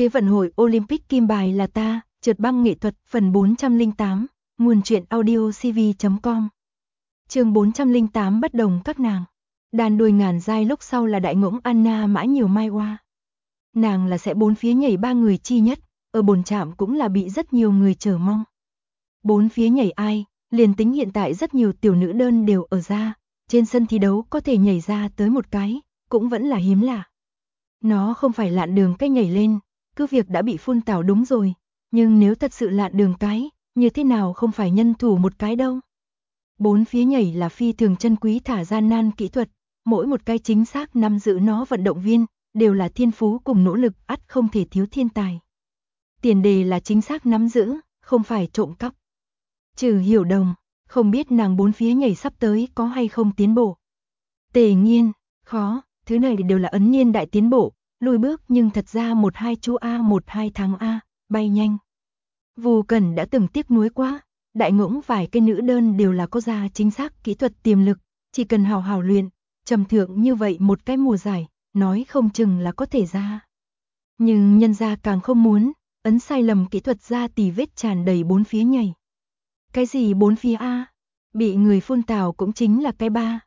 Thế vận hội Olympic kim bài là ta, trượt băng nghệ thuật phần 408, nguồn truyện audio cv.com. Chương 408 bất đồng các nàng. Đàn đuôi ngàn giai lúc sau là đại ngỗng Anna Mã Nhiều Mai Oa. Nàng là sẽ bốn phía nhảy ba người chi nhất, ở bồn trạm cũng là bị rất nhiều người chờ mong. Bốn phía nhảy ai, liền tính hiện tại rất nhiều tiểu nữ đơn đều ở ra, trên sân thi đấu có thể nhảy ra tới một cái, cũng vẫn là hiếm lạ. Nó không phải lạn đường cách nhảy lên, cứ việc đã bị phun tảo đúng rồi, nhưng nếu thật sự lạn đường cái, như thế nào không phải nhân thủ một cái đâu. Bốn phía nhảy là phi thường chân quý thả gian nan kỹ thuật, mỗi một cái chính xác nắm giữ nó vận động viên, đều là thiên phú cùng nỗ lực ắt không thể thiếu thiên tài. Tiền đề là chính xác nắm giữ, không phải trộm cắp. Trừ Hiểu Đồng, không biết nàng bốn phía nhảy sắp tới có hay không tiến bộ. Tề Nghiên, khó, thứ này đều là ấn niên đại tiến bộ, lùi bước nhưng thật ra 1-2 chú A 1-2 tháng A, bay nhanh. Vu Cẩn đã từng tiếc nuối quá, đại ngỗng vài cái nữ đơn đều là có ra chính xác kỹ thuật tiềm lực, chỉ cần hào hào luyện, trầm thượng như vậy một cái mùa giải, nói không chừng là có thể ra. Nhưng nhân gia càng không muốn, ấn sai lầm kỹ thuật ra tì vết tràn đầy bốn phía nhảy. Cái gì bốn phía A? Bị người phun tảo cũng chính là cái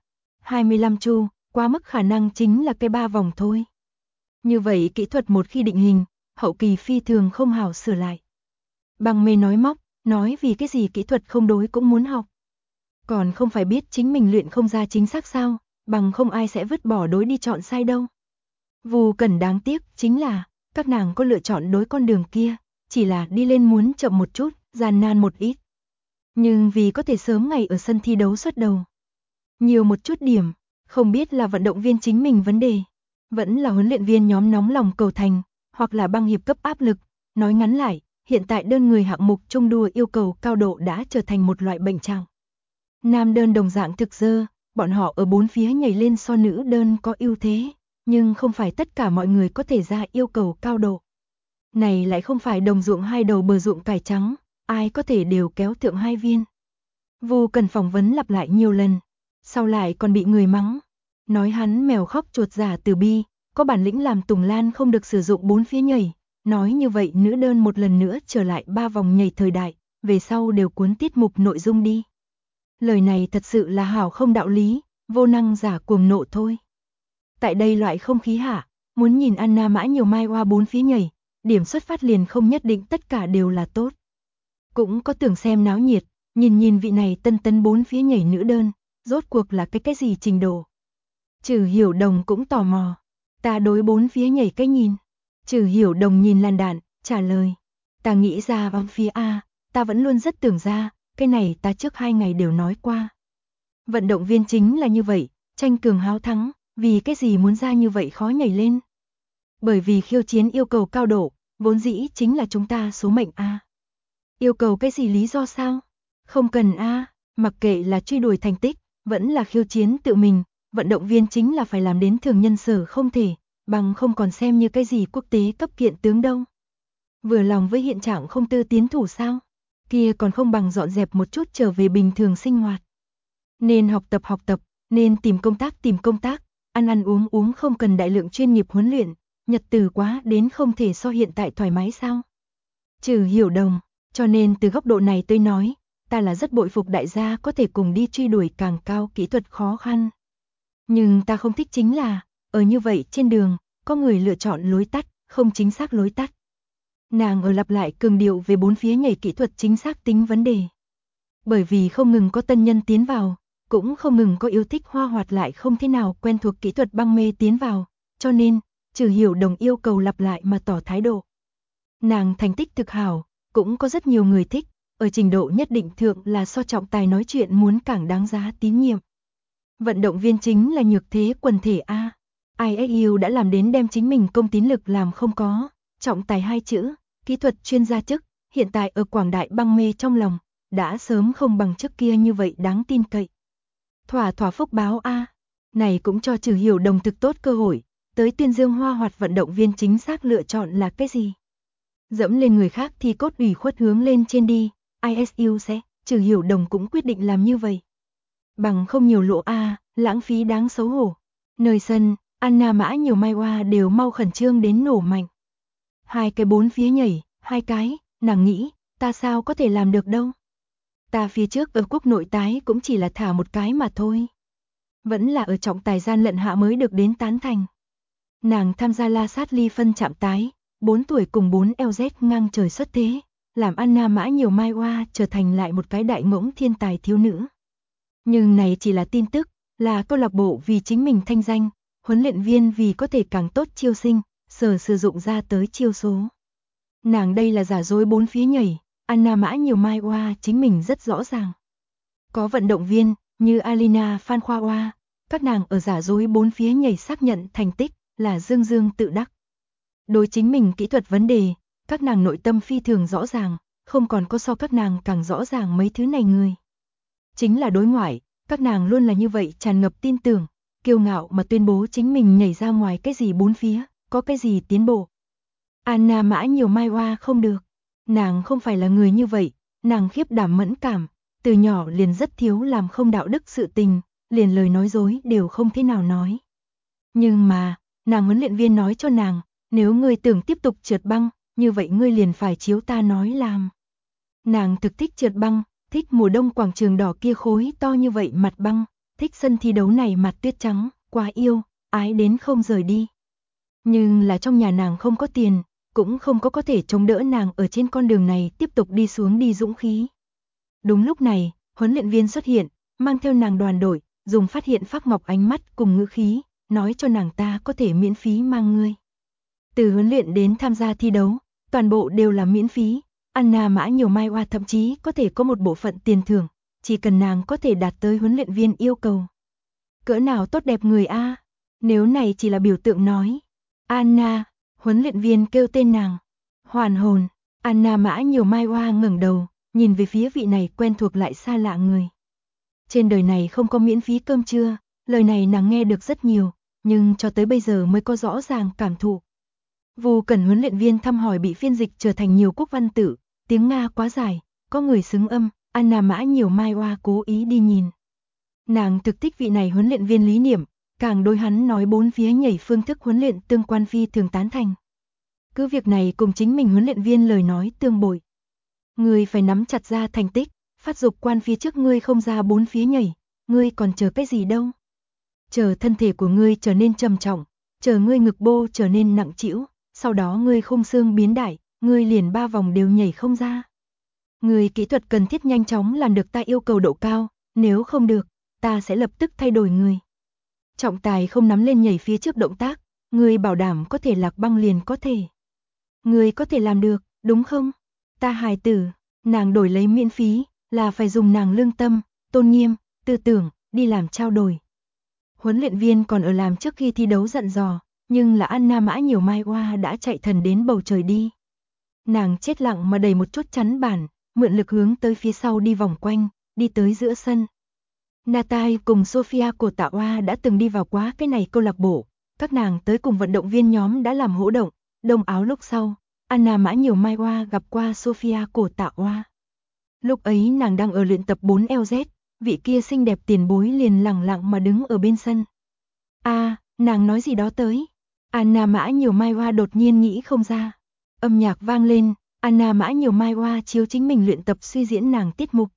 25 chu, quá mức khả năng chính là cái 3 vòng thôi. Như vậy kỹ thuật một khi định hình, hậu kỳ phi thường không hảo sửa lại. Bằng mê nói móc, nói vì cái gì kỹ thuật không đối cũng muốn học. Còn không phải biết chính mình luyện không ra chính xác sao, bằng không ai sẽ vứt bỏ đối đi chọn sai đâu. Vu Cẩn đáng tiếc chính là, các nàng có lựa chọn đối con đường kia, chỉ là đi lên muốn chậm một chút, gian nan một ít. Nhưng vì có thể sớm ngày ở sân thi đấu xuất đầu. Nhiều một chút điểm, không biết là vận động viên chính mình vấn đề, vẫn là huấn luyện viên nhóm nóng lòng cầu thành, hoặc là băng hiệp cấp áp lực. Nói ngắn lại, hiện tại đơn người hạng mục chung đua yêu cầu cao độ đã trở thành một loại bệnh trạng. Nam đơn đồng dạng thực dơ, bọn họ ở bốn phía nhảy lên so nữ đơn có ưu thế, nhưng không phải tất cả mọi người có thể ra yêu cầu cao độ. Này lại không phải đồng ruộng hai đầu bờ ruộng cải trắng, ai có thể đều kéo thượng hai viên. Vu Cần phỏng vấn lặp lại nhiều lần, sau lại còn bị người mắng, nói hắn mèo khóc chuột giả từ bi, có bản lĩnh làm Tùng Lan không được sử dụng bốn phía nhảy, nói như vậy nữ đơn một lần nữa trở lại 3 vòng nhảy thời đại, về sau đều cuốn tiết mục nội dung đi. Lời này thật sự là hảo không đạo lý, vô năng giả cuồng nộ thôi. Tại đây loại không khí hạ, muốn nhìn Anna Mã Nhiều Mai Oa bốn phía nhảy, điểm xuất phát liền không nhất định tất cả đều là tốt. Cũng có tưởng xem náo nhiệt, nhìn vị này tân tấn bốn phía nhảy nữ đơn, rốt cuộc là cái gì trình độ. Trừ Hiểu Đồng cũng tò mò, ta đối bốn phía nhảy cái nhìn. Trừ Hiểu Đồng nhìn Lan Đạn, trả lời, ta nghĩ ra vòng phía A, ta vẫn luôn rất tưởng ra, cái này ta trước 2 ngày đều nói qua. Vận động viên chính là như vậy, tranh cường háo thắng, vì cái gì muốn ra như vậy khó nhảy lên. Bởi vì khiêu chiến yêu cầu cao độ, vốn dĩ chính là chúng ta số mệnh A. Yêu cầu cái gì lý do sao? Không cần A, mặc kệ là truy đuổi thành tích, vẫn là khiêu chiến tự mình, vận động viên chính là phải làm đến thường nhân sở không thể, bằng không còn xem như cái gì quốc tế cấp kiện tướng đâu. Vừa lòng với hiện trạng không tư tiến thủ sao? Kia còn không bằng dọn dẹp một chút trở về bình thường sinh hoạt. Nên học tập, nên tìm công tác, ăn uống không cần đại lượng chuyên nghiệp huấn luyện, nhật từ quá đến không thể so hiện tại thoải mái sao? Trừ Hiểu Đồng, cho nên từ góc độ này tôi nói, ta là rất bội phục đại gia có thể cùng đi truy đuổi càng cao kỹ thuật khó khăn. Nhưng ta không thích chính là, ở như vậy trên đường, có người lựa chọn lối tắt, không chính xác lối tắt. Nàng ở lặp lại cường điệu về bốn phía nhảy kỹ thuật chính xác tính vấn đề. Bởi vì không ngừng có tân nhân tiến vào, cũng không ngừng có yêu thích hoa hoạt lại không thế nào quen thuộc kỹ thuật băng mê tiến vào, cho nên, Trừ Hiểu Đồng yêu cầu lặp lại mà tỏ thái độ. Nàng thành tích thực hảo, cũng có rất nhiều người thích, ở trình độ nhất định thượng là so trọng tài nói chuyện muốn càng đáng giá tín nhiệm. Vận động viên chính là nhược thế quần thể A. ISU đã làm đến đem chính mình công tín lực làm không có, trọng tài 2 chữ, kỹ thuật chuyên gia chức, hiện tại ở quảng đại băng mê trong lòng, đã sớm không bằng trước kia như vậy đáng tin cậy. Thỏa phúc báo A, này cũng cho Trừ Hiểu Đồng thực tốt cơ hội, tới tuyên dương hoa hoạt vận động viên chính xác lựa chọn là cái gì. Dẫm lên người khác thì cốt ủy khuất hướng lên trên đi, ISU sẽ, Trừ Hiểu Đồng cũng quyết định làm như vậy. Bằng không nhiều lộ A, lãng phí đáng xấu hổ. Nơi sân, Anna Mã Nhiều Mai Oa đều mau khẩn trương đến nổ mạnh. 2 cái bốn phía nhảy, 2 cái, nàng nghĩ, ta sao có thể làm được đâu. Ta phía trước ở quốc nội tái cũng chỉ là thả một cái mà thôi. Vẫn là ở trọng tài gian lận hạ mới được đến tán thành. Nàng tham gia la sát ly phân chạm tái, 4 tuổi cùng 4 LZ ngang trời xuất thế, làm Anna Mã Nhiều Mai Oa trở thành lại một cái đại ngỗng thiên tài thiếu nữ. Nhưng này chỉ là tin tức, là câu lạc bộ vì chính mình thanh danh, huấn luyện viên vì có thể càng tốt chiêu sinh, sử dụng ra tới chiêu số. Nàng đây là giả dối bốn phía nhảy, Anna Mã Nhiều Mai Oa chính mình rất rõ ràng. Có vận động viên như Alina Phan Khoa Oa, các nàng ở giả dối bốn phía nhảy xác nhận thành tích là dương dương tự đắc. Đối chính mình kỹ thuật vấn đề, các nàng nội tâm phi thường rõ ràng, không còn có so các nàng càng rõ ràng mấy thứ này người. Chính là đối ngoại, các nàng luôn là như vậy tràn ngập tin tưởng, kiêu ngạo mà tuyên bố chính mình nhảy ra ngoài cái gì bốn phía, có cái gì tiến bộ. Anna Mã Nhiều Mai Oa không được, nàng không phải là người như vậy, nàng khiếp đảm mẫn cảm, từ nhỏ liền rất thiếu làm không đạo đức sự tình, liền lời nói dối đều không thế nào nói. Nhưng mà, nàng huấn luyện viên nói cho nàng, nếu ngươi tưởng tiếp tục trượt băng, như vậy ngươi liền phải chiếu ta nói làm. Nàng thực thích trượt băng, thích mùa đông quảng trường đỏ kia khối to như vậy mặt băng, thích sân thi đấu này mặt tuyết trắng, quá yêu, ái đến không rời đi. Nhưng là trong nhà nàng không có tiền, cũng không có thể chống đỡ nàng ở trên con đường này tiếp tục đi xuống đi dũng khí. Đúng lúc này, huấn luyện viên xuất hiện, mang theo nàng đoàn đội, dùng phát hiện phác ngọc ánh mắt cùng ngữ khí, nói cho nàng ta có thể miễn phí mang ngươi. Từ huấn luyện đến tham gia thi đấu, toàn bộ đều là miễn phí. Anna Mã Nhiều Mai Oa thậm chí có thể có một bộ phận tiền thưởng, chỉ cần nàng có thể đạt tới huấn luyện viên yêu cầu. Cỡ nào tốt đẹp người a, nếu này chỉ là biểu tượng nói. Anna, huấn luyện viên kêu tên nàng. Hoàn hồn, Anna Mã Nhiều Mai Oa ngẩng đầu, nhìn về phía vị này quen thuộc lại xa lạ người. Trên đời này không có miễn phí cơm trưa, lời này nàng nghe được rất nhiều, nhưng cho tới bây giờ mới có rõ ràng cảm thụ. Vu Cẩn huấn luyện viên thăm hỏi bị phiên dịch trở thành nhiều quốc văn tự, tiếng Nga quá dài, có người xứng âm, Anna Mã Nhiều Mai Oa cố ý đi nhìn. Nàng thực thích vị này huấn luyện viên lý niệm, càng đối hắn nói bốn phía nhảy phương thức huấn luyện tương quan phi thường tán thành. Cứ việc này cùng chính mình huấn luyện viên lời nói tương bội. Ngươi phải nắm chặt ra thành tích, phát dục quan phía trước ngươi không ra bốn phía nhảy, ngươi còn chờ cái gì đâu. Chờ thân thể của ngươi trở nên trầm trọng, chờ ngươi ngực bô trở nên nặng trĩu, sau đó ngươi khung xương biến đại, ngươi liền 3 vòng đều nhảy không ra. Ngươi kỹ thuật cần thiết nhanh chóng làm được ta yêu cầu độ cao, nếu không được, ta sẽ lập tức thay đổi người. Trọng tài không nắm lên nhảy phía trước động tác, ngươi bảo đảm có thể lạc băng liền có thể. Ngươi có thể làm được, đúng không? Ta hài tử, nàng đổi lấy miễn phí, là phải dùng nàng lương tâm, tôn nghiêm, tư tưởng, đi làm trao đổi. Huấn luyện viên còn ở làm trước khi thi đấu dặn dò, nhưng là Anna Mã Nhiều Mai Oa đã chạy thần đến bầu trời đi. Nàng chết lặng mà đẩy một chút chắn bản, mượn lực hướng tới phía sau đi vòng quanh, đi tới giữa sân. Natai cùng Sofia của Tạ Oa đã từng đi vào quá cái này câu lạc bộ, các nàng tới cùng vận động viên nhóm đã làm hỗ động, đông áo lúc sau, Anna Mã Nhiều Mai Oa gặp qua Sofia của Tạ Oa. Lúc ấy nàng đang ở luyện tập 4LZ, vị kia xinh đẹp tiền bối liền lặng lặng mà đứng ở bên sân. Nàng nói gì đó tới. Anna Mã Nhiều Mai Oa đột nhiên nghĩ không ra. Âm nhạc vang lên, Anna Mã Nhiều Mai Oa chiếu chính mình luyện tập suy diễn nàng tiết mục.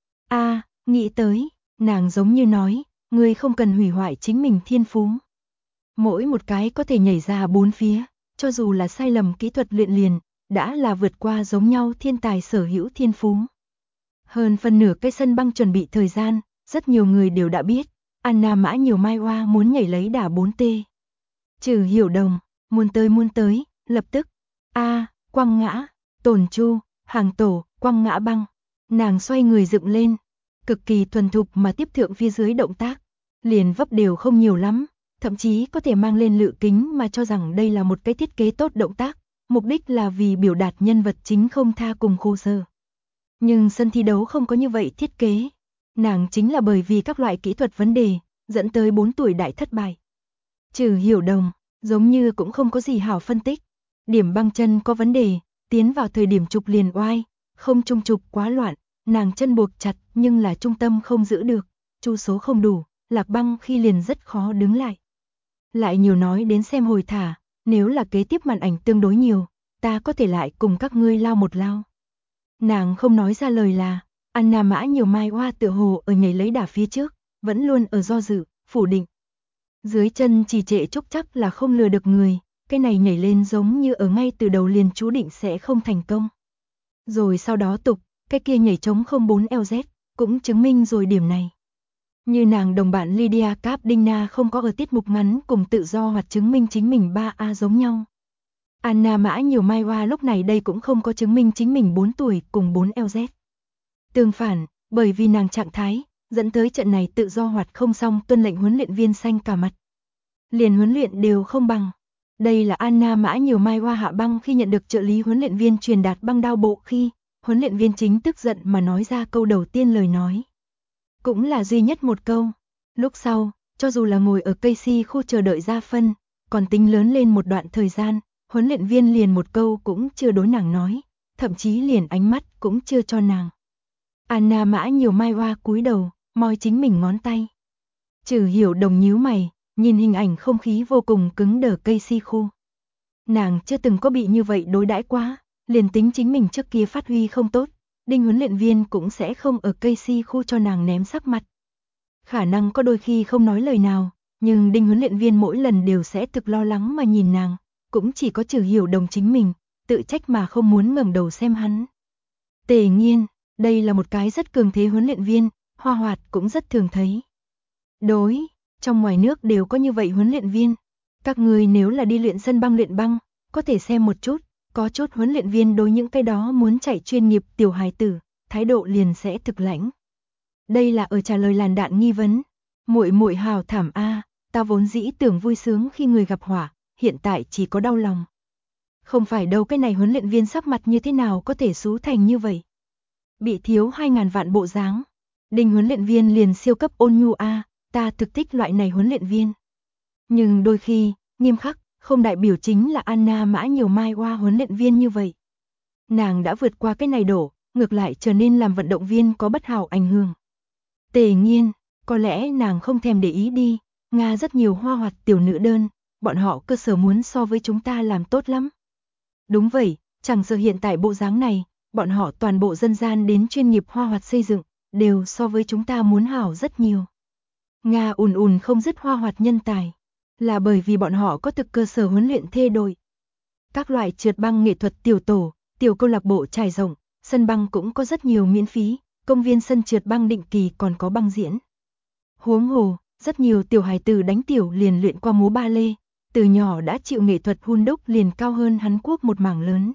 Nghĩ tới, nàng giống như nói, ngươi không cần hủy hoại chính mình thiên phú. Mỗi một cái có thể nhảy ra bốn phía, cho dù là sai lầm kỹ thuật luyện liền, đã là vượt qua giống nhau thiên tài sở hữu thiên phú. Hơn phân nửa cái sân băng chuẩn bị thời gian, rất nhiều người đều đã biết, Anna Mã Nhiều Mai Oa muốn nhảy lấy đà 4T. Trừ Hiểu Đồng, muốn tới, lập tức. Quăng ngã, Tổn Chu, hàng tổ, quăng ngã băng. Nàng xoay người dựng lên, cực kỳ thuần thục mà tiếp thượng phía dưới động tác, liền vấp đều không nhiều lắm, thậm chí có thể mang lên lự kính mà cho rằng đây là một cái thiết kế tốt động tác, mục đích là vì biểu đạt nhân vật chính không tha cùng khô sơ. Nhưng sân thi đấu không có như vậy thiết kế. Nàng chính là bởi vì các loại kỹ thuật vấn đề, dẫn tới 4 tuổi đại thất bại. Trừ Hiểu Đồng, giống như cũng không có gì hảo phân tích. Điểm băng chân có vấn đề, tiến vào thời điểm trục liền oai, không trung trục quá loạn, nàng chân buộc chặt nhưng là trung tâm không giữ được, chu số không đủ, lạc băng khi liền rất khó đứng lại. Lại nhiều nói đến xem hồi thả, nếu là kế tiếp màn ảnh tương đối nhiều, ta có thể lại cùng các ngươi lao một lao. Nàng không nói ra lời là, Anna Mã Nhiều Mai Hoa tựa hồ ở nhảy lấy đà phía trước, vẫn luôn ở do dự, phủ định. Dưới chân trì trệ chốc chắc là không lừa được người, cái này nhảy lên giống như ở ngay từ đầu liền chú định sẽ không thành công. Rồi sau đó tục, cái kia nhảy trống 04LZ, cũng chứng minh rồi điểm này. Như nàng đồng bạn Lydia Capdina không có ở tiết mục ngắn cùng tự do hoặc chứng minh chính mình 3A giống nhau. Anna Mã Nhiều Mai Hoa lúc này đây cũng không có chứng minh chính mình 4 tuổi cùng 4LZ. Tương phản, bởi vì nàng trạng thái, dẫn tới trận này tự do hoạt không xong tuân lệnh huấn luyện viên xanh cả mặt. Liền huấn luyện đều không bằng. Đây là Anna Mã Nhiều Mai Hoa hạ băng khi nhận được trợ lý huấn luyện viên truyền đạt băng đao bộ khi, huấn luyện viên chính tức giận mà nói ra câu đầu tiên lời nói. Cũng là duy nhất một câu. Lúc sau, cho dù là ngồi ở Casey khu chờ đợi ra phân, còn tính lớn lên một đoạn thời gian, huấn luyện viên liền một câu cũng chưa đối nàng nói, thậm chí liền ánh mắt cũng chưa cho nàng. Anna Mã Nhiều Mai Hoa cúi đầu, moi chính mình ngón tay. Trừ Hiểu Đồng nhíu mày, nhìn hình ảnh không khí vô cùng cứng đờ Casey khu. Nàng chưa từng có bị như vậy đối đãi quá, liền tính chính mình trước kia phát huy không tốt, Đinh huấn luyện viên cũng sẽ không ở Casey khu cho nàng ném sắc mặt. Khả năng có đôi khi không nói lời nào, nhưng Đinh huấn luyện viên mỗi lần đều sẽ thực lo lắng mà nhìn nàng, cũng chỉ có Trừ Hiểu Đồng chính mình, tự trách mà không muốn ngẩng đầu xem hắn. Tề Nghiên, đây là một cái rất cường thế huấn luyện viên, Hoa Hoạt cũng rất thường thấy. Đối, trong ngoài nước đều có như vậy huấn luyện viên. Các người nếu là đi luyện luyện băng, có thể xem một chút, có chút huấn luyện viên đối những cái đó muốn chạy chuyên nghiệp tiểu hài tử, thái độ liền sẽ thực lãnh. Đây là ở trả lời làn đạn nghi vấn. Muội muội hào thảm a, ta vốn dĩ tưởng vui sướng khi người gặp họa, hiện tại chỉ có đau lòng. Không phải đâu, cái này huấn luyện viên sắc mặt như thế nào có thể xú thành như vậy. Bị thiếu 2.000 vạn bộ dáng. Đinh huấn luyện viên liền siêu cấp ôn nhu a, ta thực thích loại này huấn luyện viên. Nhưng đôi khi, nghiêm khắc, không đại biểu chính là Anna Mã Nhiều Mai Hoa huấn luyện viên như vậy. Nàng đã vượt qua cái này đổ, ngược lại trở nên làm vận động viên có bất hảo ảnh hưởng. Tề Nghiên, có lẽ nàng không thèm để ý đi, Nga rất nhiều Hoa Hoạt tiểu nữ đơn, bọn họ cơ sở muốn so với chúng ta làm tốt lắm. Đúng vậy, chẳng sợ hiện tại bộ dáng này, bọn họ toàn bộ dân gian đến chuyên nghiệp Hoa Hoạt xây dựng, đều so với chúng ta muốn hảo rất nhiều. Nga ùn không dứt Hoa Hoạt nhân tài, là bởi vì bọn họ có thực cơ sở huấn luyện thê đội. Các loại trượt băng nghệ thuật tiểu tổ, tiểu câu lạc bộ trải rộng, sân băng cũng có rất nhiều miễn phí, công viên sân trượt băng định kỳ còn có băng diễn. Huống hồ, rất nhiều tiểu hài tử đánh tiểu liền luyện qua múa ba lê, từ nhỏ đã chịu nghệ thuật hun đúc liền cao hơn Hàn Quốc một mảng lớn.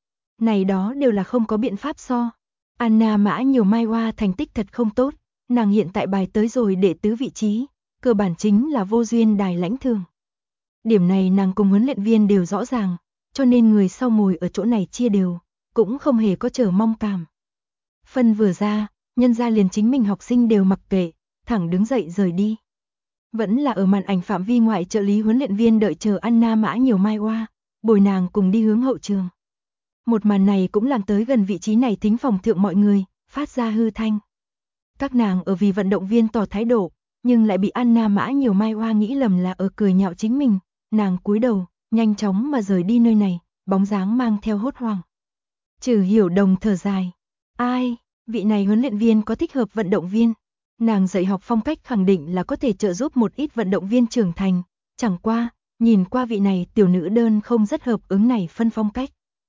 Này đó đều là không có biện pháp so. Anna Mã Nhiều Mai Hoa thành tích thật không tốt, nàng hiện tại bài tới rồi đệ tứ vị trí, cơ bản chính là vô duyên đài lãnh thường. Điểm này nàng cùng huấn luyện viên đều rõ ràng, cho nên người sau ngồi ở chỗ này chia đều, cũng không hề có chờ mong cảm. Phân vừa ra, nhân ra liền chính mình học sinh đều mặc kệ, thẳng đứng dậy rời đi. Vẫn là ở màn ảnh phạm vi ngoại trợ lý huấn luyện viên đợi chờ Anna Mã Nhiều Mai Hoa, bồi nàng cùng đi hướng hậu trường. Một màn này cũng làm tới gần vị trí này thính phòng thượng mọi người, phát ra hư thanh. Các nàng ở vì vận động viên tỏ thái độ, nhưng lại bị Anna Mã Nhiều Mai Hoa nghĩ lầm là ở cười nhạo chính mình, nàng cúi đầu, nhanh chóng mà rời đi nơi này, bóng dáng mang theo hốt hoảng. Trừ Hiểu Đồng thở dài, ai, vị này huấn luyện viên có thích hợp vận động viên, nàng dạy học phong cách khẳng định là có thể trợ giúp một ít vận động viên trưởng thành, chẳng qua, nhìn qua vị này tiểu nữ đơn không rất hợp ứng này phân phong cách.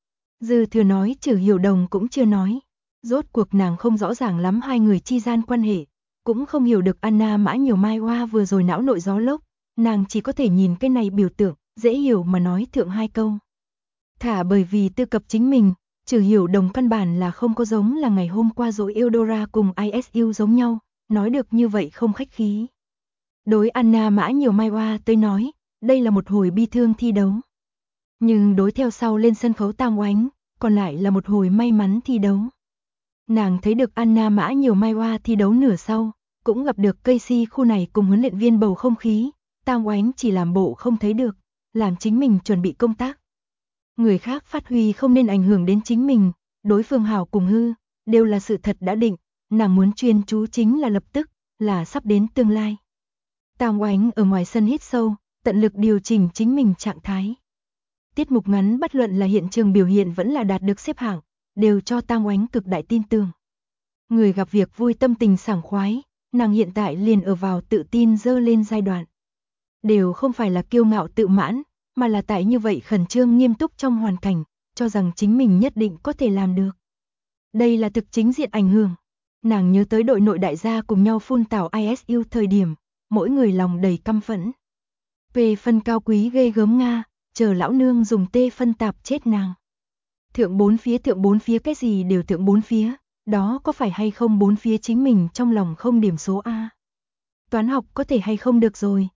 Dư thừa nói Trừ Hiểu Đồng cũng chưa nói, rốt cuộc nàng không rõ ràng lắm hai người chi gian quan hệ, cũng không hiểu được Anna Mã Nhiều Mai Hoa vừa rồi não nội gió lốc, nàng chỉ có thể nhìn cái này biểu tượng, dễ hiểu mà nói thượng hai câu. Thả bởi vì tư cập chính mình, Trừ Hiểu Đồng căn bản là không có giống là ngày hôm qua rồi Eudora cùng ISU giống nhau, nói được như vậy không khách khí. Đối Anna Mã Nhiều Mai Hoa tới nói, đây là một hồi bi thương thi đấu. Nhưng đối theo sau lên sân khấu Tam Oánh, còn lại là một hồi may mắn thi đấu. Nàng thấy được Anna Mã Nhiều Mai Hoa thi đấu nửa sau, cũng gặp được Casey khu này cùng huấn luyện viên bầu không khí, Tam Oánh chỉ làm bộ không thấy được, làm chính mình chuẩn bị công tác. Người khác phát huy không nên ảnh hưởng đến chính mình, đối phương hảo cùng hư, đều là sự thật đã định, nàng muốn chuyên chú chính là lập tức, là sắp đến tương lai. Tam Oánh ở ngoài sân hít sâu, tận lực điều chỉnh chính mình trạng thái. Tiết mục ngắn bất luận là hiện trường biểu hiện vẫn là đạt được xếp hạng, đều cho Tang Oánh cực đại tin tưởng. Người gặp việc vui tâm tình sảng khoái, nàng hiện tại liền ở vào tự tin dơ lên giai đoạn. Đều không phải là kiêu ngạo tự mãn, mà là tại như vậy khẩn trương nghiêm túc trong hoàn cảnh, cho rằng chính mình nhất định có thể làm được. Đây là thực chính diện ảnh hưởng. Nàng nhớ tới đội nội đại gia cùng nhau phun tảo ISU thời điểm, mỗi người lòng đầy căm phẫn. P phân cao quý ghê gớm Nga, chờ lão nương dùng T phân tạp chết nàng. Thượng bốn phía cái gì đều thượng bốn phía, đó có phải hay không bốn phía chính mình trong lòng không điểm số A. Toán học có thể hay không được rồi,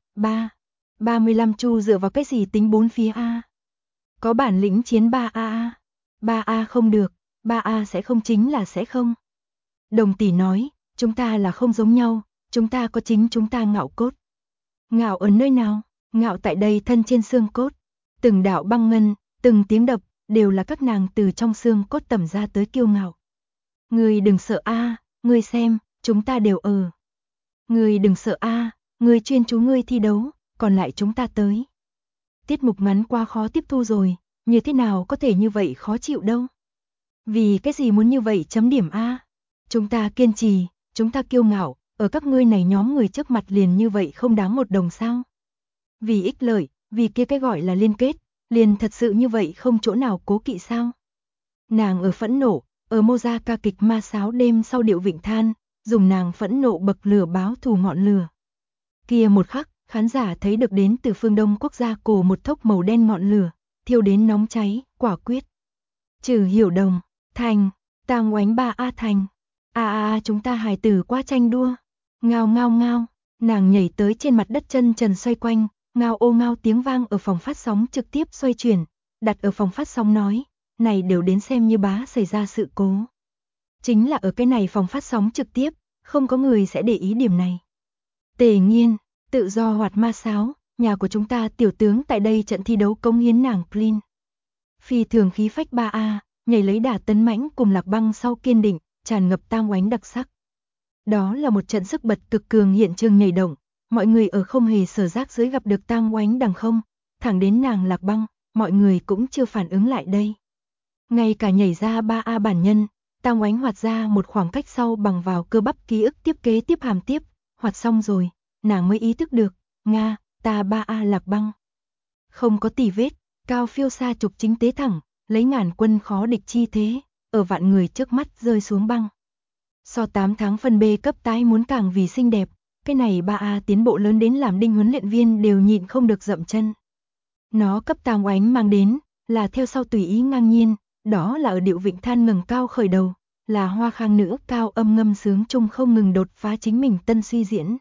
35 chu dựa vào cái gì tính bốn phía A. Có bản lĩnh chiến 3A. 3A không được, 3A sẽ không chính là sẽ không. Đồng tỷ nói, chúng ta là không giống nhau, chúng ta có chính chúng ta ngạo cốt. Ngạo ở nơi nào? Ngạo tại đây thân trên xương cốt. Từng đạo băng ngân, từng tiếng đập, đều là các nàng từ trong xương cốt tẩm ra tới kiêu ngạo. Ngươi đừng sợ A, ngươi xem, chúng ta đều ở. Ngươi đừng sợ A, ngươi chuyên chú ngươi thi đấu, còn lại chúng ta tới. Tiết mục ngắn qua khó tiếp thu rồi, như thế nào có thể như vậy khó chịu đâu. Vì cái gì muốn như vậy chấm điểm A? Chúng ta kiên trì, chúng ta kiêu ngạo, ở các ngươi này nhóm người trước mặt liền như vậy không đáng một đồng sao. Vì ích lợi, vì kia cái gọi là liên kết, liền thật sự như vậy không chỗ nào cố kỵ sao. Nàng ở phẫn nộ, ở mô ra ca kịch ma sáo đêm sau điệu vịnh than, dùng nàng phẫn nộ bậc lửa báo thù ngọn lửa. Kia một khắc, khán giả thấy được đến từ phương Đông quốc gia cổ một thốc màu đen ngọn lửa, thiêu đến nóng cháy, quả quyết. Trừ Hiểu Đồng, thành, Tang Oánh 3A thành. Chúng ta hài tử qua tranh đua. Ngao ngao ngao, nàng nhảy tới trên mặt đất chân trần xoay quanh, ngao ô ngao tiếng vang ở phòng phát sóng trực tiếp xoay chuyển, đặt ở phòng phát sóng nói, này đều đến xem như bá xảy ra sự cố. Chính là ở cái này phòng phát sóng trực tiếp, không có người sẽ để ý điểm này. Tề Nghiên, tự do hoạt ma sáo, nhà của chúng ta tiểu tướng tại đây trận thi đấu cống hiến nàng Plin. Phi thường khí phách 3A, nhảy lấy đà tấn mãnh cùng Lạc Băng sau kiên định, tràn ngập Tang Oánh đặc sắc. Đó là một trận sức bật cực cường hiện trường nhảy động, mọi người ở không hề sở giác dưới gặp được Tang Oánh đằng không, thẳng đến nàng Lạc Băng, mọi người cũng chưa phản ứng lại đây. Ngay cả nhảy ra 3A bản nhân, Tang Oánh hoạt ra một khoảng cách sau bằng vào cơ bắp ký ức tiếp kế tiếp hàm tiếp, hoạt xong rồi, nàng mới ý thức được, Nga, ta 3A Lạc Băng. Không có tỉ vết, cao phiêu xa trục chính tế thẳng, lấy ngàn quân khó địch chi thế, ở vạn người trước mắt rơi xuống băng. So 8 tháng phân B cấp tái muốn càng vì xinh đẹp, cái này 3A tiến bộ lớn đến làm Đinh huấn luyện viên đều nhịn không được dậm chân. Nó cấp Tang Oánh mang đến, là theo sau tùy ý ngang nhiên, đó là ở điệu vịnh than ngừng cao khởi đầu, là hoa khang nữ cao âm ngâm sướng chung không ngừng đột phá chính mình tân suy diễn.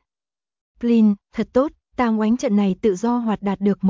Plin, thật tốt, Tang Oánh trận này tự do hoạt đạt được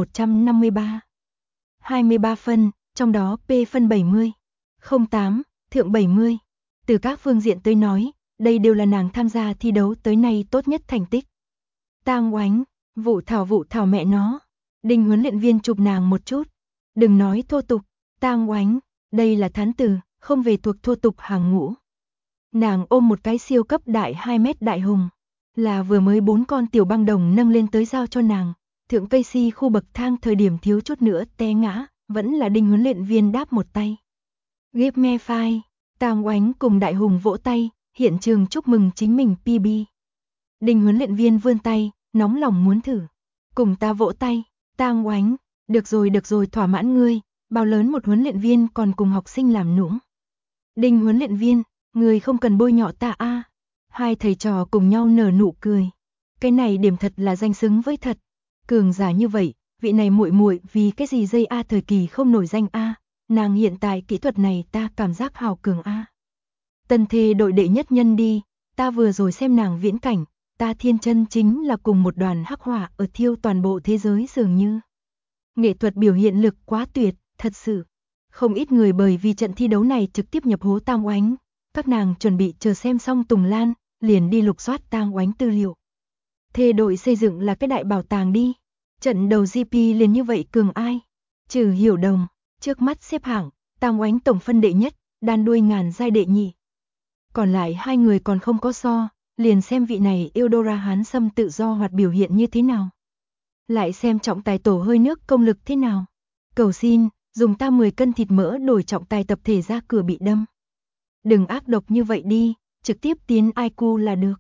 153 phân, trong đó P phân 70, 08, thượng 70. Từ các phương diện tới nói, đây đều là nàng tham gia thi đấu tới nay tốt nhất thành tích. Tang Oánh, vụ thảo mẹ nó. Đinh huấn luyện viên chụp nàng một chút. Đừng nói thô tục, Tang Oánh, đây là thán từ, không về thuộc thô tục hàng ngũ. Nàng ôm một cái siêu cấp đại 2 mét đại hùng, là vừa mới 4 con tiểu băng đồng nâng lên tới giao cho nàng. Thượng cây si khu bậc thang thời điểm thiếu chút nữa té ngã, vẫn là Đinh huấn luyện viên đáp một tay. Give me five. Tang Oánh cùng đại hùng vỗ tay, hiện trường chúc mừng chính mình PB. Đinh huấn luyện viên vươn tay, nóng lòng muốn thử. Cùng ta vỗ tay, Tang Oánh, được rồi thỏa mãn ngươi, bao lớn một huấn luyện viên còn cùng học sinh làm nũng. Đinh huấn luyện viên, ngươi không cần bôi nhọ ta a. Hai thầy trò cùng nhau nở nụ cười. Cái này điểm thật là danh xứng với thật. Cường giả như vậy, vị này muội vì cái gì dây a thời kỳ không nổi danh a. Nàng hiện tại kỹ thuật này ta cảm giác hào cường a. Tân thê đội đệ nhất nhân đi, ta vừa rồi xem nàng viễn cảnh, ta thiên chân chính là cùng một đoàn hắc hỏa ở thiêu toàn bộ thế giới dường như. Nghệ thuật biểu hiện lực quá tuyệt, thật sự. Không ít người bởi vì trận thi đấu này trực tiếp nhập hố Tang Oánh, các nàng chuẩn bị chờ xem xong Tùng Lan, liền đi lục soát Tang Oánh tư liệu. Thê đội xây dựng là cái đại bảo tàng đi, trận đầu GP liền như vậy cường ai? Trừ Hiểu Đồng. Trước mắt xếp hạng, Tang Oánh tổng phân đệ nhất, đan đuôi ngàn giai đệ nhị. Còn lại hai người còn không có so, liền xem vị này Eudora Hán Sâm tự do hoạt biểu hiện như thế nào. Lại xem trọng tài tổ hơi nước công lực thế nào. Cầu xin, dùng ta 10 cân thịt mỡ đổi trọng tài tập thể ra cửa bị đâm. Đừng ác độc như vậy đi, trực tiếp tiến IQ là được.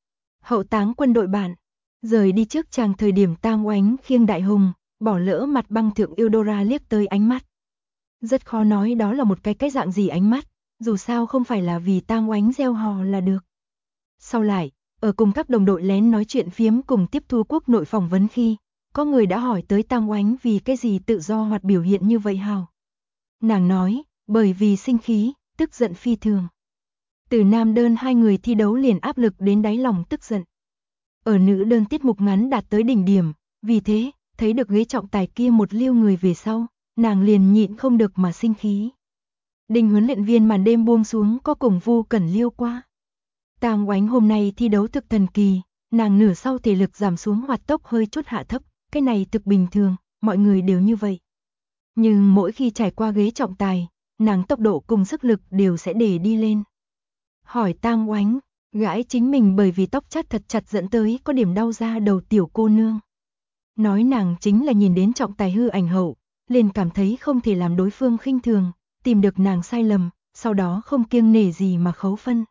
Hậu táng quân đội bản. Rời đi trước chàng thời điểm Tam Oánh khiêng Đại Hùng, bỏ lỡ mặt băng thượng Eudora liếc tới ánh mắt. Rất khó nói đó là một cái dạng gì ánh mắt, dù sao không phải là vì Tam Oánh gieo hò là được. Sau lại, ở cùng các đồng đội lén nói chuyện phiếm cùng tiếp thu quốc nội phỏng vấn khi, có người đã hỏi tới Tam Oánh vì cái gì tự do hoạt biểu hiện như vậy hào. Nàng nói, bởi vì sinh khí, tức giận phi thường. Từ nam đơn hai người thi đấu liền áp lực đến đáy lòng tức giận. Ở nữ đơn tiết mục ngắn đạt tới đỉnh điểm, vì thế, thấy được ghế trọng tài kia một liêu người về sau, nàng liền nhịn không được mà sinh khí. Đinh huấn luyện viên màn đêm buông xuống có cùng Vu Cẩn liêu qua. Tam Oánh hôm nay thi đấu thực thần kỳ, nàng nửa sau thể lực giảm xuống hoạt tốc hơi chút hạ thấp, cái này thực bình thường, mọi người đều như vậy. Nhưng mỗi khi trải qua ghế trọng tài, nàng tốc độ cùng sức lực đều sẽ để đi lên. Hỏi Tam Oánh, gãi chính mình bởi vì tóc chắt thật chặt dẫn tới có điểm đau da đầu tiểu cô nương. Nói nàng chính là nhìn đến trọng tài hư ảnh hậu, liền cảm thấy không thể làm đối phương khinh thường, tìm được nàng sai lầm, sau đó không kiêng nể gì mà khấu phân.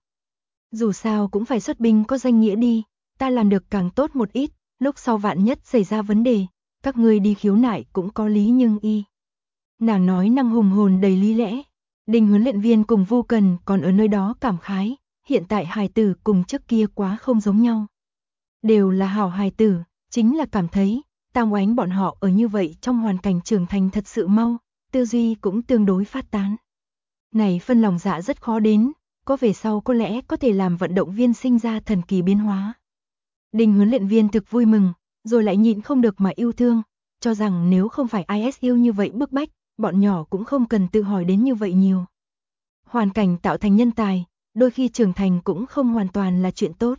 Dù sao cũng phải xuất binh có danh nghĩa đi, ta làm được càng tốt một ít, lúc sau vạn nhất xảy ra vấn đề, các ngươi đi khiếu nại cũng có lý nhưng y. Nàng nói năng hùng hồn đầy lý lẽ. Đinh huấn luyện viên cùng Vu Cần còn ở nơi đó cảm khái, hiện tại hài tử cùng trước kia quá không giống nhau. Đều là hảo hài tử, chính là cảm thấy, Tam Oánh bọn họ ở như vậy trong hoàn cảnh trưởng thành thật sự mau, tư duy cũng tương đối phát tán. Này phân lòng dạ rất khó đến, có về sau có lẽ có thể làm vận động viên sinh ra thần kỳ biến hóa. Đinh huấn luyện viên thực vui mừng, rồi lại nhịn không được mà yêu thương, cho rằng nếu không phải IS yêu như vậy bức bách, bọn nhỏ cũng không cần tự hỏi đến như vậy nhiều. Hoàn cảnh tạo thành nhân tài, đôi khi trưởng thành cũng không hoàn toàn là chuyện tốt.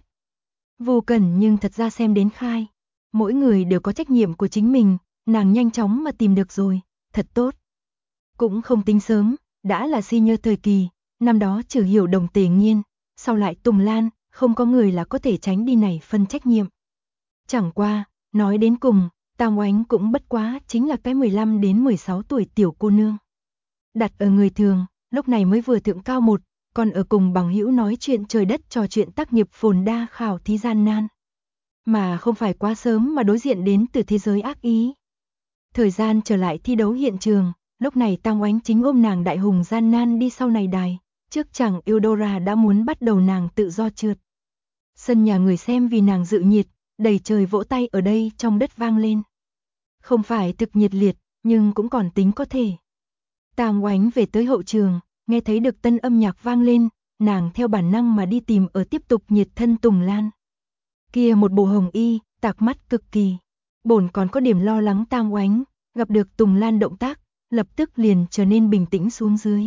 Vô cần nhưng thật ra xem đến khai. Mỗi người đều có trách nhiệm của chính mình, nàng nhanh chóng mà tìm được rồi, thật tốt. Cũng không tính sớm, đã là senior thời kỳ, năm đó trừ Hiểu Đồng Tề Nghiên, sau lại Tùng Lan, không có người là có thể tránh đi này phân trách nhiệm. Chẳng qua, nói đến cùng, Tam Oánh cũng bất quá chính là cái 15 đến 16 tuổi tiểu cô nương. Đặt ở người thường, lúc này mới vừa thượng cao một, còn ở cùng bằng hữu nói chuyện trời đất trò chuyện tác nghiệp phồn đa khảo thí gian nan. Mà không phải quá sớm mà đối diện đến từ thế giới ác ý. Thời gian trở lại thi đấu hiện trường, lúc này Tam Oánh chính ôm nàng Đại Hùng gian nan đi sau này đài, trước chàng Eudora đã muốn bắt đầu nàng tự do trượt. Sân nhà người xem vì nàng dự nhiệt, đầy trời vỗ tay ở đây trong đất vang lên. Không phải thực nhiệt liệt, nhưng cũng còn tính có thể. Tam Oánh về tới hậu trường, nghe thấy được tân âm nhạc vang lên, nàng theo bản năng mà đi tìm ở tiếp tục nhiệt thân Tùng Lan. Kia một bộ hồng y, tạc mắt cực kỳ. Bổn còn có điểm lo lắng Tam Oánh, gặp được Tùng Lan động tác, lập tức liền trở nên bình tĩnh xuống dưới.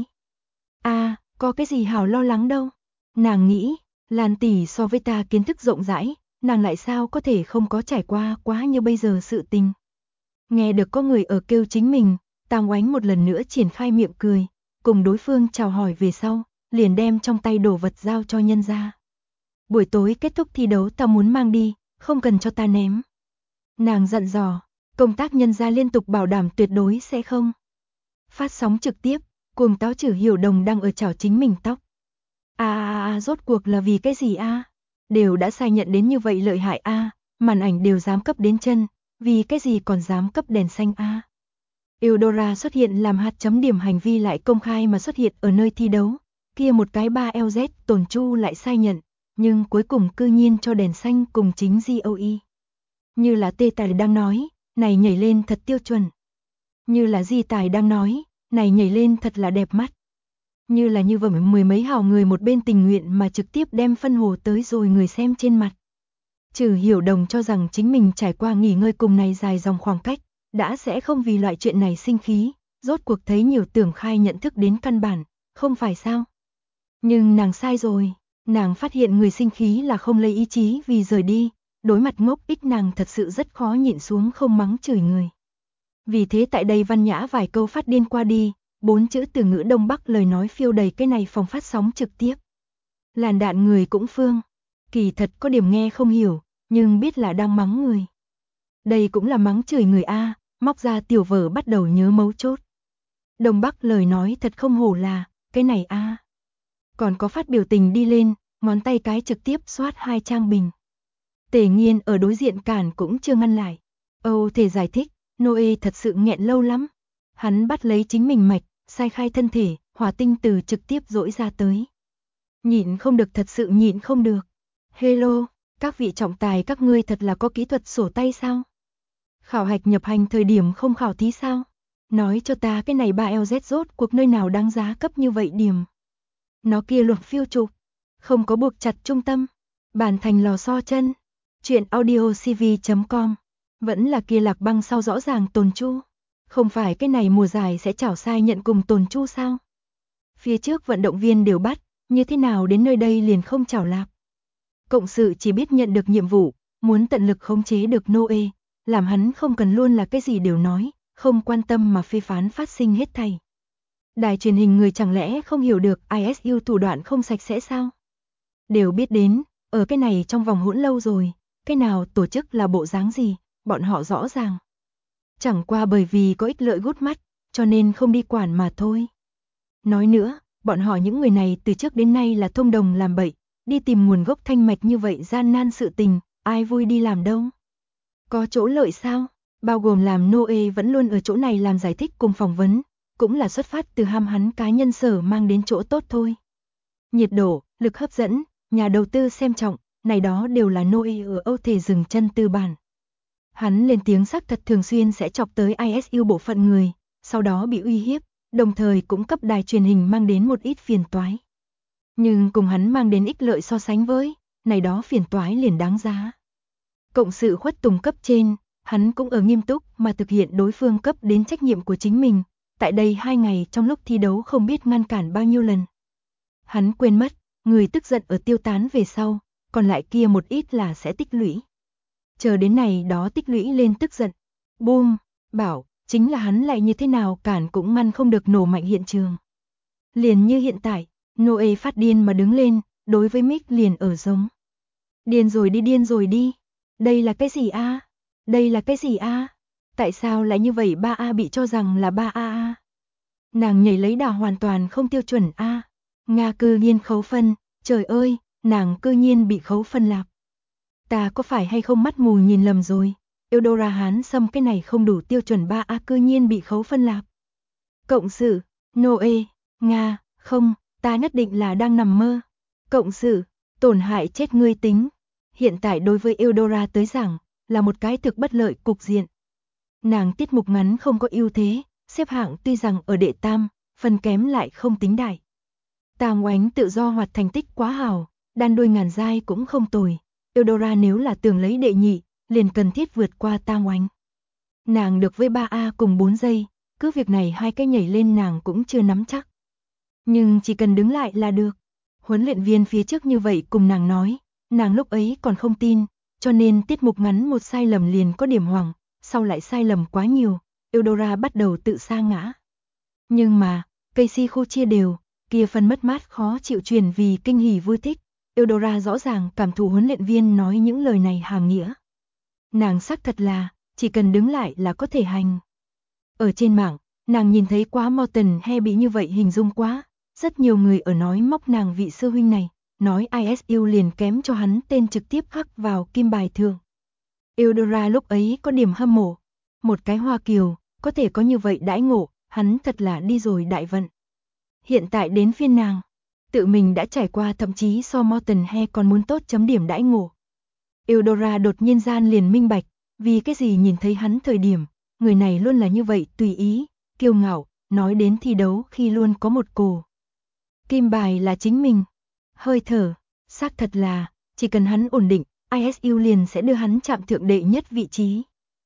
Có cái gì hảo lo lắng đâu. Nàng nghĩ, Lan tỷ so với ta kiến thức rộng rãi, nàng lại sao có thể không có trải qua quá như bây giờ sự tình. Nghe được có người ở kêu chính mình, Tam Oánh một lần nữa triển khai miệng cười, cùng đối phương chào hỏi về sau, liền đem trong tay đồ vật giao cho nhân gia. Buổi tối kết thúc thi đấu ta muốn mang đi, không cần cho ta ném. Nàng dặn dò, công tác nhân gia liên tục bảo đảm tuyệt đối sẽ không. Phát sóng trực tiếp, cuồng táo Trử Hiểu Đồng đang ở chảo chính mình tóc. Rốt cuộc là vì cái gì a? Đều đã sai nhận đến như vậy lợi hại a, màn ảnh đều dám cấp đến chân, vì cái gì còn dám cấp đèn xanh a? Eudora xuất hiện làm hạt chấm điểm hành vi lại công khai mà xuất hiện ở nơi thi đấu, kia một cái 3LZ Tồn Chu lại sai nhận, nhưng cuối cùng cư nhiên cho đèn xanh cùng chính GOE. Như là Tê Tài đang nói, này nhảy lên thật tiêu chuẩn. Như là Di Tài đang nói, này nhảy lên thật là đẹp mắt. Như là như vầng mười mấy hào người một bên tình nguyện mà trực tiếp đem phân hồ tới rồi người xem trên mặt. Trừ Hiểu Đồng cho rằng chính mình trải qua nghỉ ngơi cùng này dài dòng khoảng cách, đã sẽ không vì loại chuyện này sinh khí, rốt cuộc thấy nhiều tưởng khai nhận thức đến căn bản, không phải sao. Nhưng nàng sai rồi, nàng phát hiện người sinh khí là không lấy ý chí vì rời đi, đối mặt ngốc ích nàng thật sự rất khó nhịn xuống không mắng chửi người. Vì thế tại đây văn nhã vài câu phát điên qua đi, 4 chữ từ ngữ Đông Bắc lời nói phiêu đầy cái này phòng phát sóng trực tiếp. Làn đạn người cũng phương, kỳ thật có điểm nghe không hiểu, nhưng biết là đang mắng người. Đây cũng là mắng chửi người a, móc ra tiểu vở bắt đầu nhớ mấu chốt. Đông Bắc lời nói thật không hổ là, cái này a. Còn có phát biểu tình đi lên, ngón tay cái trực tiếp xoát 2 trang bình. Tề Nghiên ở đối diện cản cũng chưa ngăn lại. Âu Thể giải thích, Noe thật sự nghẹn lâu lắm. Hắn bắt lấy chính mình mạch, sai khai thân thể, hỏa tinh từ trực tiếp dỗi ra tới. Nhịn không được, thật sự nhịn không được. Hello, các vị trọng tài, các ngươi thật là có kỹ thuật sổ tay sao? Khảo hạch nhập hành thời điểm không khảo thí sao? Nói cho ta cái này 3LZ rốt cuộc nơi nào đáng giá cấp như vậy điểm. Nó kia luật phiêu trục, không có buộc chặt trung tâm, bàn thành lò xo chân. Chuyện audio cv.com, vẫn là kia lạc băng sau rõ ràng tồn chu. Không phải cái này mùa giải sẽ chảo sai nhận cùng tồn chu sao? Phía trước vận động viên đều bắt, như thế nào đến nơi đây liền không chảo lạp. Cộng sự chỉ biết nhận được nhiệm vụ, muốn tận lực khống chế được Noe, làm hắn không cần luôn là cái gì đều nói, không quan tâm mà phê phán phát sinh hết thảy. Đài truyền hình người chẳng lẽ không hiểu được ISU thủ đoạn không sạch sẽ sao? Đều biết đến, ở cái này trong vòng hỗn lâu rồi, cái nào tổ chức là bộ dáng gì, bọn họ rõ ràng. Chẳng qua bởi vì có ích lợi gút mắt, cho nên không đi quản mà thôi. Nói nữa, bọn họ những người này từ trước đến nay là thông đồng làm bậy, đi tìm nguồn gốc thanh mạch như vậy gian nan sự tình, ai vui đi làm đâu. Có chỗ lợi sao? Bao gồm làm Noe vẫn luôn ở chỗ này làm giải thích cùng phỏng vấn, cũng là xuất phát từ ham hắn cá nhân sở mang đến chỗ tốt thôi. Nhiệt độ, lực hấp dẫn, nhà đầu tư xem trọng, này đó đều là Noe ở Âu Thể dừng chân tư bản. Hắn lên tiếng xác thật thường xuyên sẽ chọc tới ISU bộ phận người, sau đó bị uy hiếp, đồng thời cũng cấp đài truyền hình mang đến một ít phiền toái. Nhưng cùng hắn mang đến ích lợi so sánh với, này đó phiền toái liền đáng giá. Cộng sự khuất tùng cấp trên, hắn cũng ở nghiêm túc mà thực hiện đối phương cấp đến trách nhiệm của chính mình, tại đây 2 ngày trong lúc thi đấu không biết ngăn cản bao nhiêu lần. Hắn quên mất, người tức giận ở tiêu tán về sau, còn lại kia một ít là sẽ tích lũy. Chờ đến này đó tích lũy lên tức giận. Boom, bảo, chính là hắn lại như thế nào cản cũng ngăn không được nổ mạnh hiện trường. Liền như hiện tại, Noe phát điên mà đứng lên, đối với Mick liền ở giống. Điên rồi đi. Đây là cái gì a? Đây là cái gì a? Tại sao lại như vậy 3A bị cho rằng là 3A? Nàng nhảy lấy đà hoàn toàn không tiêu chuẩn a. Nga cư nhiên khấu phân, trời ơi, nàng cư nhiên bị khấu phân lạp. Ta có phải hay không mắt mù nhìn lầm rồi? Eudora Hán Sâm cái này không đủ tiêu chuẩn 3A cư nhiên bị khấu phân lạp. Cộng sự, Noe, Nga, không, ta nhất định là đang nằm mơ. Cộng sự, tổn hại chết ngươi tính. Hiện tại đối với Eudora tới giảng, là một cái thực bất lợi cục diện. Nàng tiết mục ngắn không có ưu thế, xếp hạng tuy rằng ở đệ tam, phần kém lại không tính đại. Tàng Oánh tự do hoạt thành tích quá hào, đan đôi ngàn giai cũng không tồi. Eudora nếu là tưởng lấy đệ nhị, liền cần thiết vượt qua Tang Oánh. Nàng được với 3A cùng 4 giây, cứ việc này 2 cái nhảy lên nàng cũng chưa nắm chắc. Nhưng chỉ cần đứng lại là được. Huấn luyện viên phía trước như vậy cùng nàng nói, nàng lúc ấy còn không tin, cho nên tiết mục ngắn một sai lầm liền có điểm hoảng, sau lại sai lầm quá nhiều, Eudora bắt đầu tự sa ngã. Nhưng mà, Casey khu chia đều, kia phần mất mát khó chịu truyền vì kinh hỉ vui thích. Eudora rõ ràng cảm thụ huấn luyện viên nói những lời này hàm nghĩa. Nàng xác thật là, chỉ cần đứng lại là có thể hành. Ở trên mạng, nàng nhìn thấy quá Morton hay bị như vậy hình dung quá, rất nhiều người ở nói móc nàng vị sư huynh này, nói ISU liền kém cho hắn tên trực tiếp khắc vào kim bài thượng. Eudora lúc ấy có điểm hâm mộ, một cái Hoa Kiều, có thể có như vậy đãi ngộ, hắn thật là đi rồi đại vận. Hiện tại đến phiên nàng, tự mình đã trải qua thậm chí so Morton hay còn muốn tốt chấm điểm đãi ngộ. Eudora đột nhiên gian liền minh bạch, vì cái gì nhìn thấy hắn thời điểm, người này luôn là như vậy tùy ý, kiêu ngạo, nói đến thi đấu khi luôn có một cổ. Kim bài là chính mình, hơi thở, xác thật là, chỉ cần hắn ổn định, ISU liền sẽ đưa hắn chạm thượng đệ nhất vị trí.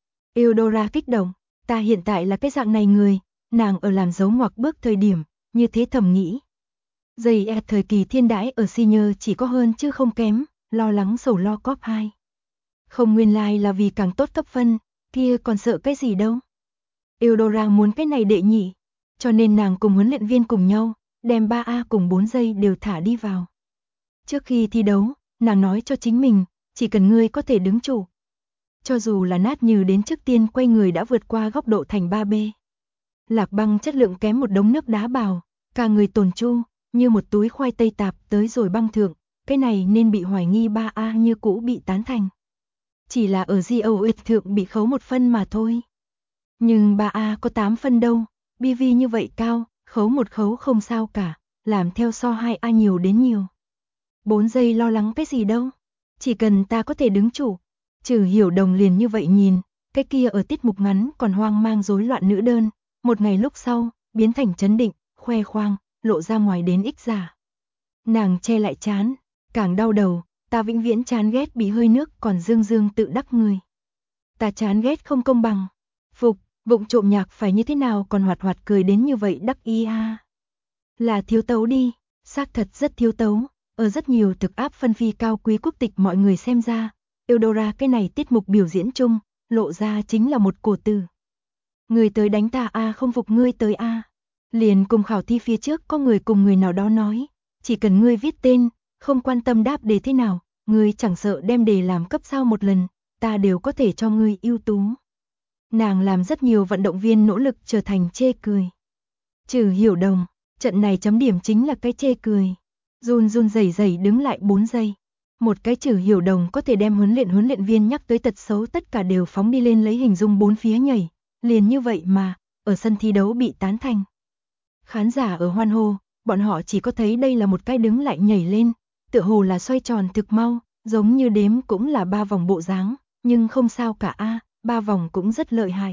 Eudora kích động, ta hiện tại là cái dạng này người, nàng ở làm dấu ngoặc bước thời điểm, như thế thầm nghĩ. Giây thời kỳ thiên đãi ở senior chỉ có hơn chứ không kém, lo lắng sầu lo cóp 2. Không nguyên lai là vì càng tốt cấp phân, kia còn sợ cái gì đâu. Eudora muốn cái này đệ nhị, cho nên nàng cùng huấn luyện viên cùng nhau, đem 3A cùng 4 giây đều thả đi vào. Trước khi thi đấu, nàng nói cho chính mình, chỉ cần ngươi có thể đứng trụ. Cho dù là nát như đến trước tiên quay người đã vượt qua góc độ thành 3B. Lạc Băng chất lượng kém một đống nước đá bào, cả người Tồn Chu như một túi khoai tây tạp tới rồi băng thượng, cái này nên bị hoài nghi 3A như cũ bị tán thành. Chỉ là ở GOE thượng bị khấu 1 phân mà thôi. Nhưng 3A có 8 phân đâu, BV như vậy cao, khấu 1 khấu không sao cả, làm theo so 2A nhiều đến nhiều. 4 giây lo lắng cái gì đâu, chỉ cần ta có thể đứng chủ. Trừ Hiểu Đồng liền như vậy nhìn, cái kia ở tiết mục ngắn còn hoang mang rối loạn nữ đơn, một ngày lúc sau, biến thành chấn định, khoe khoang, lộ ra ngoài đến ích giả. Nàng che lại trán, càng đau đầu, ta vĩnh viễn chán ghét bị hơi nước còn dương dương tự đắc người. Ta chán ghét không công bằng. Phục, vụng trộm nhạc phải như thế nào còn hoạt hoạt cười đến như vậy đắc ý a. Là thiếu tấu đi, xác thật rất thiếu tấu, ở rất nhiều thực áp phân phi cao quý quốc tịch mọi người xem ra, Eudora cái này tiết mục biểu diễn chung, lộ ra chính là một cổ tử. Người tới đánh ta a không phục ngươi tới a. Liền cùng khảo thi phía trước có người cùng người nào đó nói, chỉ cần ngươi viết tên, không quan tâm đáp đề thế nào, ngươi chẳng sợ đem đề làm cấp sao một lần, ta đều có thể cho ngươi ưu tú. Nàng làm rất nhiều vận động viên nỗ lực trở thành chê cười. Trừ Hiểu Đồng, trận này chấm điểm chính là cái chê cười. Run run rẩy rẩy đứng lại 4 giây. Một cái Trừ Hiểu Đồng có thể đem huấn luyện viên nhắc tới tật xấu tất cả đều phóng đi lên lấy hình dung 4 phía nhảy. Liền như vậy mà, ở sân thi đấu bị tán thành. Khán giả ở hoan hô, bọn họ chỉ có thấy đây là một cái đứng lại nhảy lên, tựa hồ là xoay tròn thực mau, giống như đếm cũng là 3 vòng bộ dáng, nhưng không sao cả a, 3 vòng cũng rất lợi hại.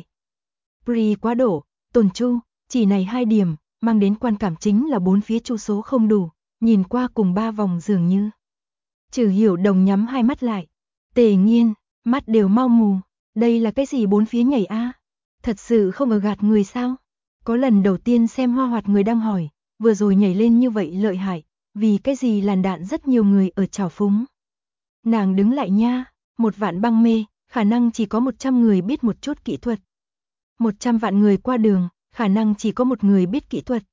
Pri quá đổ, Tồn Chu, chỉ này 2 điểm, mang đến quan cảm chính là 4 phía chu số không đủ, nhìn qua cùng 3 vòng dường như. Trừ Hiểu Đồng nhắm hai mắt lại, Tề Nghiên, mắt đều mau mù, đây là cái gì 4 phía nhảy a? Thật sự không ở gạt người sao? Có lần đầu tiên xem Hoa Hoạt người đang hỏi, vừa rồi nhảy lên như vậy lợi hại, vì cái gì làn đạn rất nhiều người ở trào phúng. Nàng đứng lại nha, 1 vạn băng mê, khả năng chỉ có 100 người biết một chút kỹ thuật. 100 vạn người qua đường, khả năng chỉ có 1 người biết kỹ thuật.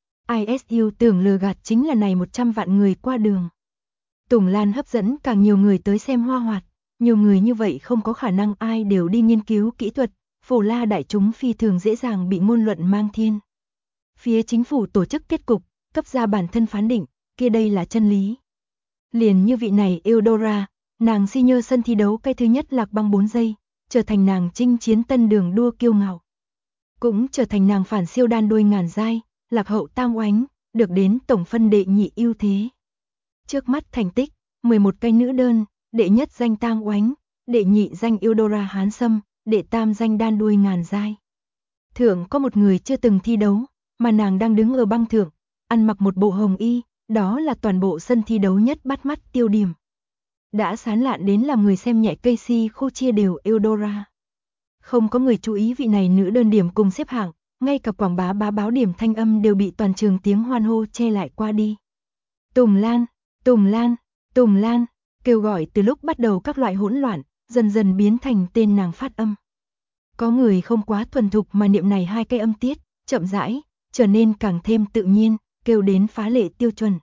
ISU tưởng lừa gạt chính là này 100 vạn người qua đường. Tùng Lan hấp dẫn càng nhiều người tới xem Hoa Hoạt, nhiều người như vậy không có khả năng ai đều đi nghiên cứu kỹ thuật, phổ la đại chúng phi thường dễ dàng bị ngôn luận mang thiên. Phía chính phủ tổ chức kết cục, cấp ra bản thân phán định, kia đây là chân lý. Liền như vị này Eudora, nàng senior sân thi đấu cái thứ nhất Lạc Băng 4 giây, trở thành nàng chinh chiến tân đường đua kiêu ngạo. Cũng trở thành nàng phản siêu đan đôi ngàn giai, lạc hậu Tam Oánh, được đến tổng phân đệ nhị ưu thế. Trước mắt thành tích, 11 cái nữ đơn, đệ nhất danh Tam Oánh, đệ nhị danh Eudora Hán Sâm, đệ tam danh đan đuôi ngàn giai. Thượng có một người chưa từng thi đấu, mà nàng đang đứng ở băng thượng, ăn mặc một bộ hồng y, đó là toàn bộ sân thi đấu nhất bắt mắt tiêu điểm. Đã sán lạn đến làm người xem nhẹ Casey khu chia đều Eudora. Không có người chú ý vị này nữ đơn điểm cùng xếp hạng, ngay cả quảng bá báo điểm thanh âm đều bị toàn trường tiếng hoan hô che lại qua đi. Tùng Lan, Tùng Lan, Tùng Lan, kêu gọi từ lúc bắt đầu các loại hỗn loạn, dần dần biến thành tên nàng phát âm. Có người không quá thuần thục mà niệm này 2 cái âm tiết, chậm rãi, trở nên càng thêm tự nhiên, kêu đến phá lệ tiêu chuẩn.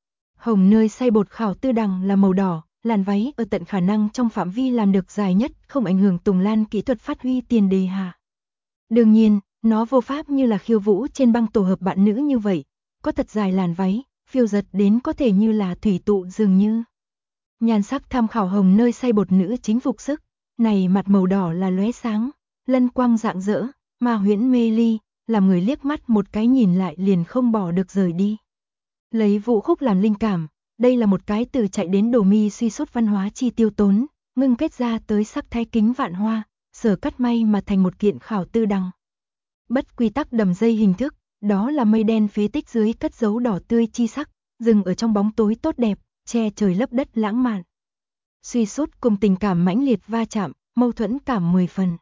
Hồng nơi xay bột khảo tư đằng là màu đỏ, làn váy ở tận khả năng trong phạm vi làm được dài nhất, không ảnh hưởng Tùng Lan kỹ thuật phát huy tiền đề hạ. Đương nhiên, nó vô pháp như là khiêu vũ trên băng tổ hợp bạn nữ như vậy, có thật dài làn váy, phiêu giật đến có thể như là thủy tụ dường như. Nhan sắc tham khảo hồng nơi xay bột nữ chính phục sức, này mặt màu đỏ là lóe sáng, lân quang rạng rỡ, mà huyễn mê ly, làm người liếc mắt một cái nhìn lại liền không bỏ được rời đi. Lấy vũ khúc làm linh cảm, đây là một cái từ chạy đến đổ mi suy sút văn hóa chi tiêu tốn, ngưng kết ra tới sắc thái kính vạn hoa, sở cắt may mà thành một kiện khảo tư đằng. Bất quy tắc đầm dây hình thức, đó là mây đen phế tích dưới cất dấu đỏ tươi chi sắc, dừng ở trong bóng tối tốt đẹp, che trời lấp đất lãng mạn. Suy sút cùng tình cảm mãnh liệt va chạm, mâu thuẫn cảm 10 phần.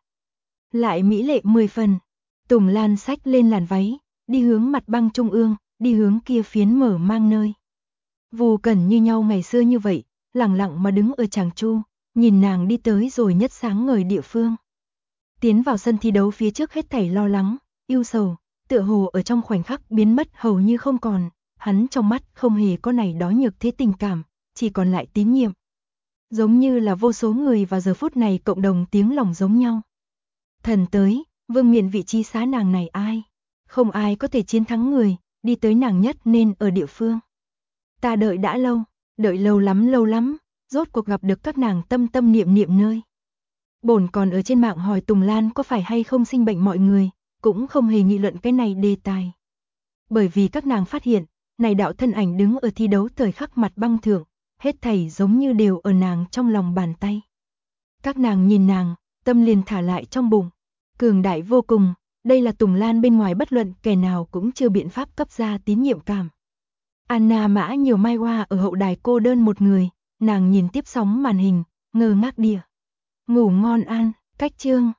Lại mỹ lệ 10 phần. Tùng Lan xách lên làn váy, đi hướng mặt băng trung ương, đi hướng kia phiến mở mang nơi. Vù Cẩn như nhau ngày xưa như vậy, lặng lặng mà đứng ở Tràng Chu, nhìn nàng đi tới rồi nhất sáng ngời địa phương. Tiến vào sân thi đấu phía trước hết thảy lo lắng, ưu sầu, tựa hồ ở trong khoảnh khắc biến mất hầu như không còn, hắn trong mắt không hề có này đó nhược thế tình cảm, chỉ còn lại tín nhiệm. Giống như là vô số người vào giờ phút này cộng đồng tiếng lòng giống nhau. Thần tới, vương miện vị trí xá nàng này ai? Không ai có thể chiến thắng người, đi tới nàng nhất nên ở địa phương. Ta đợi đã lâu, đợi lâu lắm, rốt cuộc gặp được các nàng tâm tâm niệm niệm nơi. Bổn còn ở trên mạng hỏi Tùng Lan có phải hay không sinh bệnh mọi người, cũng không hề nghị luận cái này đề tài. Bởi vì các nàng phát hiện, này đạo thân ảnh đứng ở thi đấu thời khắc mặt băng thượng, hết thảy giống như đều ở nàng trong lòng bàn tay. Các nàng nhìn nàng, tâm liền thả lại trong bụng, cường đại vô cùng, đây là Tùng Lan bên ngoài bất luận kẻ nào cũng chưa biện pháp cấp ra tín nhiệm cảm. Anna Mã Nhiều Mai Hoa ở hậu đài cô đơn một người, nàng nhìn tiếp sóng màn hình, ngơ ngác đìa. Ngủ ngon an, cách chương.